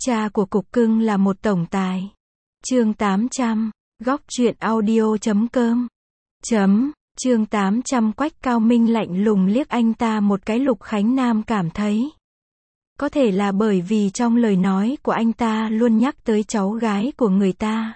Cha của cục cưng là một tổng tài. Chương 800, góc truyện audio.com. Chương 800. Quách Cao Minh lạnh lùng liếc anh ta một cái. Lục Khánh Nam cảm thấy có thể là bởi vì trong lời nói của anh ta luôn nhắc tới cháu gái của người ta.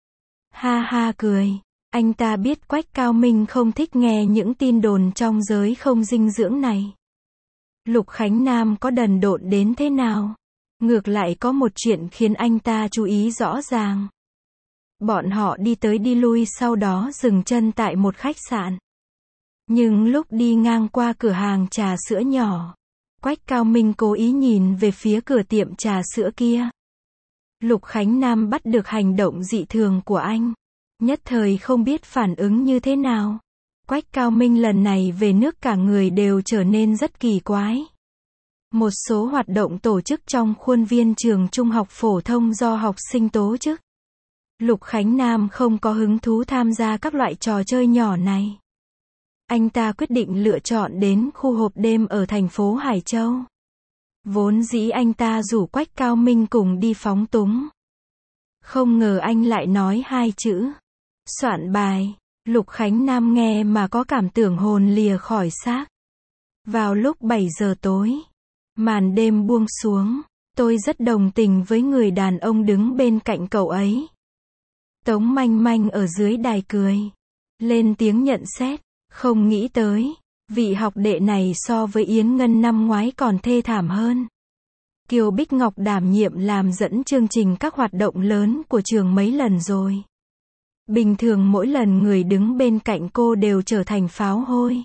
Ha ha cười. Anh ta biết Quách Cao Minh không thích nghe những tin đồn trong giới không dinh dưỡng này. Lục Khánh Nam có đần độn đến thế nào? Ngược lại có một chuyện khiến anh ta chú ý rõ ràng. Bọn họ đi tới đi lui sau đó dừng chân tại một khách sạn. Nhưng lúc đi ngang qua cửa hàng trà sữa nhỏ, Quách Cao Minh cố ý nhìn về phía cửa tiệm trà sữa kia. Lục Khánh Nam bắt được hành động dị thường của anh. Nhất thời không biết phản ứng như thế nào. Quách Cao Minh lần này về nước cả người đều trở nên rất kỳ quái. Một số hoạt động tổ chức trong khuôn viên trường trung học phổ thông do học sinh tổ chức. Lục Khánh Nam không có hứng thú tham gia các loại trò chơi nhỏ này. Anh ta quyết định lựa chọn đến khu hộp đêm ở thành phố Hải Châu. Vốn dĩ anh ta rủ Quách Cao Minh cùng đi phóng túng. Không ngờ anh lại nói hai chữ soạn bài. Lục Khánh Nam nghe mà có cảm tưởng hồn lìa khỏi xác. Vào lúc 7 giờ tối, màn đêm buông xuống, tôi rất đồng tình với người đàn ông đứng bên cạnh cậu ấy. Tống Manh Manh ở dưới đài cười, lên tiếng nhận xét, không nghĩ tới, vị học đệ này so với Yến Ngân năm ngoái còn thê thảm hơn. Kiều Bích Ngọc đảm nhiệm làm dẫn chương trình các hoạt động lớn của trường mấy lần rồi. Bình thường mỗi lần người đứng bên cạnh cô đều trở thành pháo hôi.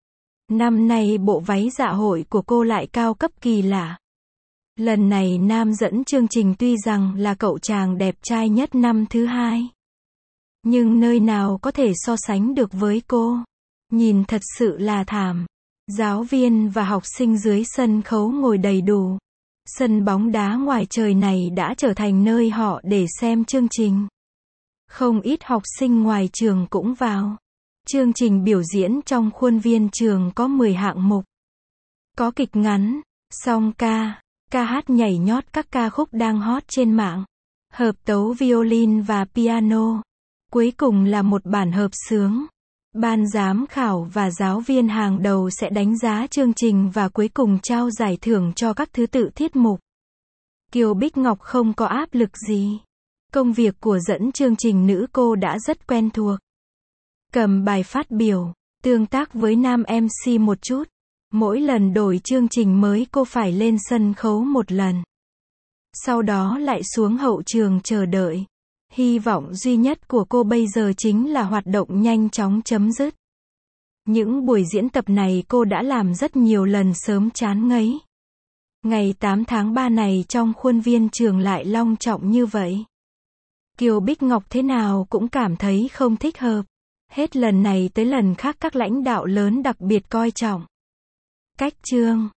Năm nay bộ váy dạ hội của cô lại cao cấp kỳ lạ. Lần này nam dẫn chương trình tuy rằng là cậu chàng đẹp trai nhất năm thứ hai. Nhưng nơi nào có thể so sánh được với cô. Nhìn thật sự là thảm. Giáo viên và học sinh dưới sân khấu ngồi đầy đủ. Sân bóng đá ngoài trời này đã trở thành nơi họ để xem chương trình. Không ít học sinh ngoài trường cũng vào. Chương trình biểu diễn trong khuôn viên trường có 10 hạng mục. Có kịch ngắn, song ca, ca hát nhảy nhót các ca khúc đang hot trên mạng, hợp tấu violin và piano. Cuối cùng là một bản hợp xướng. Ban giám khảo và giáo viên hàng đầu sẽ đánh giá chương trình và cuối cùng trao giải thưởng cho các thứ tự tiết mục. Kiều Bích Ngọc không có áp lực gì. Công việc của dẫn chương trình nữ cô đã rất quen thuộc. Cầm bài phát biểu, tương tác với nam MC một chút. Mỗi lần đổi chương trình mới cô phải lên sân khấu một lần. Sau đó lại xuống hậu trường chờ đợi. Hy vọng duy nhất của cô bây giờ chính là hoạt động nhanh chóng chấm dứt. Những buổi diễn tập này cô đã làm rất nhiều lần sớm chán ngấy. Ngày 8 tháng 3 này trong khuôn viên trường lại long trọng như vậy. Kiều Bích Ngọc thế nào cũng cảm thấy không thích hợp. Hết lần này tới lần khác các lãnh đạo lớn đặc biệt coi trọng. Cách chương